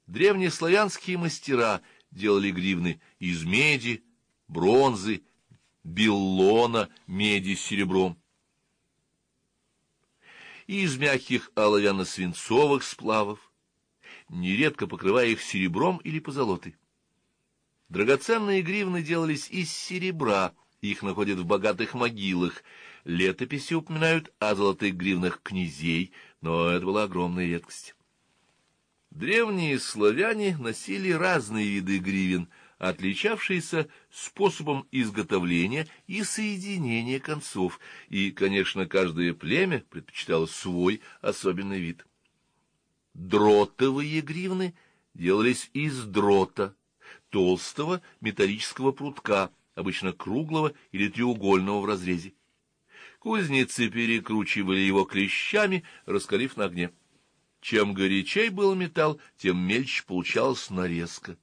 Древнеславянские мастера делали гривны из меди, бронзы, биллона, меди с серебром, и из мягких оловянно-свинцовых сплавов, нередко покрывая их серебром или позолотой. Драгоценные гривны делались из серебра, их находят в богатых могилах. Летописи упоминают о золотых гривнах князей, но это была огромная редкость. Древние славяне носили разные виды гривен, отличавшиеся способом изготовления и соединения концов, и, конечно, каждое племя предпочитало свой особенный вид. Дротовые гривны делались из дрота, толстого металлического прутка, обычно круглого или треугольного в разрезе. Кузнецы перекручивали его клещами, раскалив на огне. Чем горячей был металл, тем мельче получалась нарезка.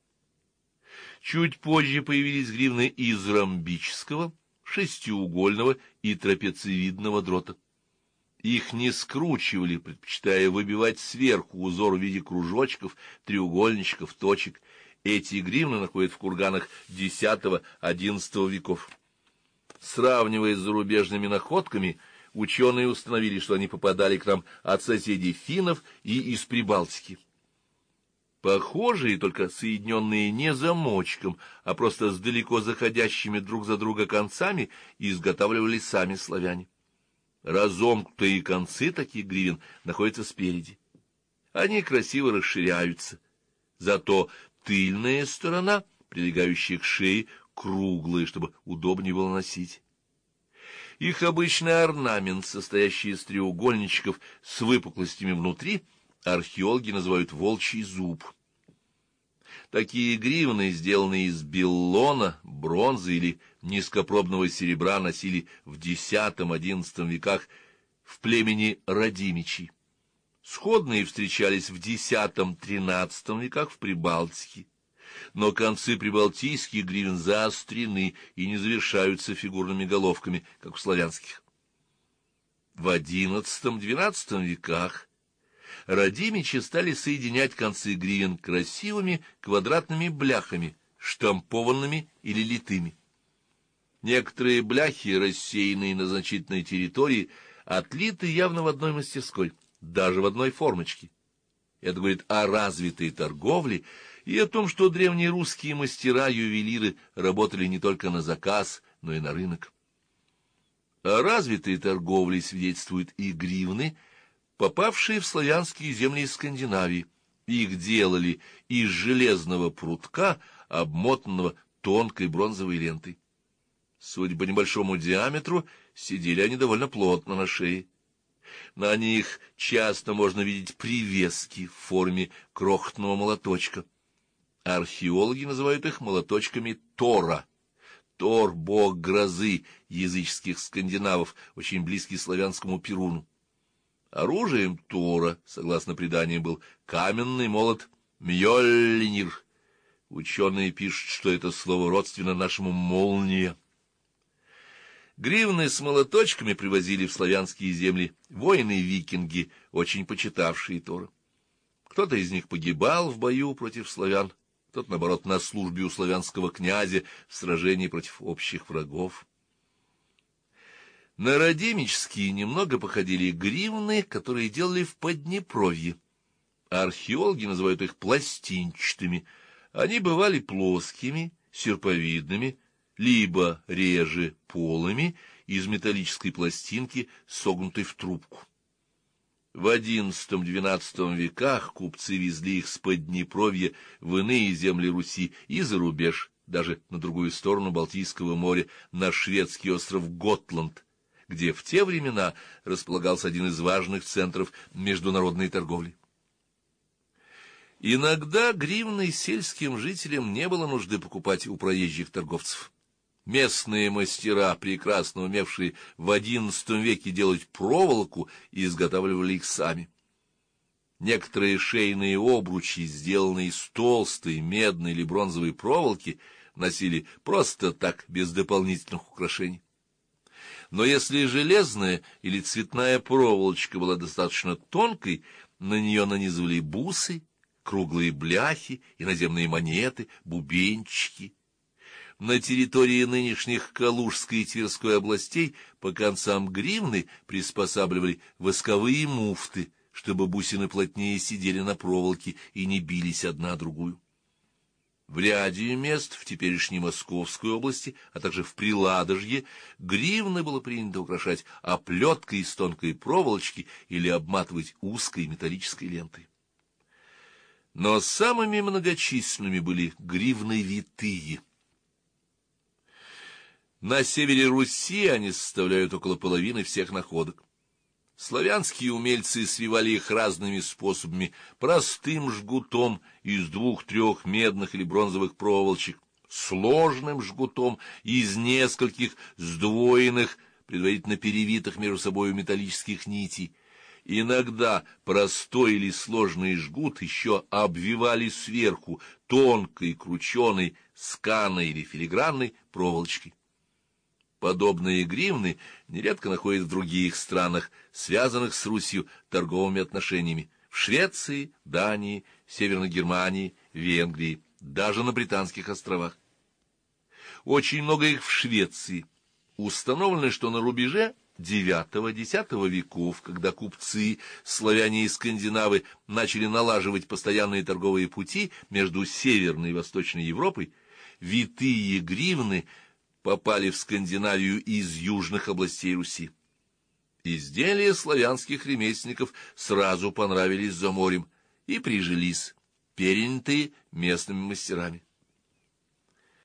Чуть позже появились гривны из ромбического, шестиугольного и трапециевидного дрота. Их не скручивали, предпочитая выбивать сверху узор в виде кружочков, треугольничков, точек. Эти гривны находят в курганах X-XI веков. Сравнивая с зарубежными находками, ученые установили, что они попадали к нам от соседей финнов и из Прибалтики. Похожие, только соединенные не замочком, а просто с далеко заходящими друг за друга концами, изготавливали сами славяне. Разомкнутые концы таких гривен находятся спереди. Они красиво расширяются, зато тыльная сторона, прилегающая к шее, круглая, чтобы удобнее было носить. Их обычный орнамент, состоящий из треугольничков с выпуклостями внутри, археологи называют волчий зуб. Такие гривны, сделанные из биллона, бронзы или низкопробного серебра, носили в X-XI веках в племени Радимичей. Сходные встречались в X-XIII веках в Прибалтике, но концы прибалтийских гривен заострены и не завершаются фигурными головками, как у славянских. В XI-XII веках радимичи стали соединять концы гривен красивыми квадратными бляхами, штампованными или литыми. Некоторые бляхи, рассеянные на значительной территории, отлиты явно в одной мастерской, даже в одной формочке. Это говорит о развитой торговле и о том, что древние русские мастера-ювелиры работали не только на заказ, но и на рынок. О развитой торговле свидетельствуют и гривны, попавшие в славянские земли из Скандинавии. Их делали из железного прутка, обмотанного тонкой бронзовой лентой. Судя по небольшому диаметру, сидели они довольно плотно на шее. На них часто можно видеть привески в форме крохотного молоточка. Археологи называют их молоточками Тора. Тор — бог грозы языческих скандинавов, очень близкий славянскому Перуну. Оружием Тора, согласно преданиям, был каменный молот Мьёльнир. Ученые пишут, что это слово родственно нашему «молния». Гривны с молоточками привозили в славянские земли воины-викинги, очень почитавшие Тора. Кто-то из них погибал в бою против славян, кто-то, наоборот, на службе у славянского князя в сражении против общих врагов. На радимические немного походили гривны, которые делали в Поднепровье. Археологи называют их пластинчатыми. Они бывали плоскими, серповидными, либо реже полыми, из металлической пластинки, согнутой в трубку. В XI-XII веках купцы везли их с Поднепровья в иные земли Руси и за рубеж, даже на другую сторону Балтийского моря, на шведский остров Готланд, где в те времена располагался один из важных центров международной торговли. Иногда гривны сельским жителям не было нужды покупать у проезжих торговцев. Местные мастера, прекрасно умевшие в XI веке делать проволоку, изготавливали их сами. Некоторые шейные обручи, сделанные из толстой медной или бронзовой проволоки, носили просто так, без дополнительных украшений. Но если железная или цветная проволочка была достаточно тонкой, на нее нанизывали бусы, круглые бляхи, иноземные монеты, бубенчики. На территории нынешних Калужской и Тверской областей по концам гривны приспосабливали восковые муфты, чтобы бусины плотнее сидели на проволоке и не бились одна о другую. В ряде мест в теперешней Московской области, а также в Приладожье, гривны было принято украшать оплеткой из тонкой проволочки или обматывать узкой металлической лентой. Но самыми многочисленными были гривны витые. На севере Руси они составляют около половины всех находок. Славянские умельцы свивали их разными способами: простым жгутом из 2-3 медных или бронзовых проволочек, сложным жгутом из нескольких сдвоенных, предварительно перевитых между собой металлических нитей. Иногда простой или сложный жгут еще обвивали сверху тонкой крученой сканой или филигранной проволочкой. Подобные гривны нередко находят в других странах, связанных с Русью торговыми отношениями: в Швеции, Дании, Северной Германии, Венгрии, даже на Британских островах. Очень много их в Швеции. Установлено, что на рубеже IX-X веков, когда купцы, славяне и скандинавы, начали налаживать постоянные торговые пути между Северной и Восточной Европой, витые гривны попали в Скандинавию из южных областей Руси. Изделия славянских ремесленников сразу понравились за морем и прижились, перенятые местными мастерами.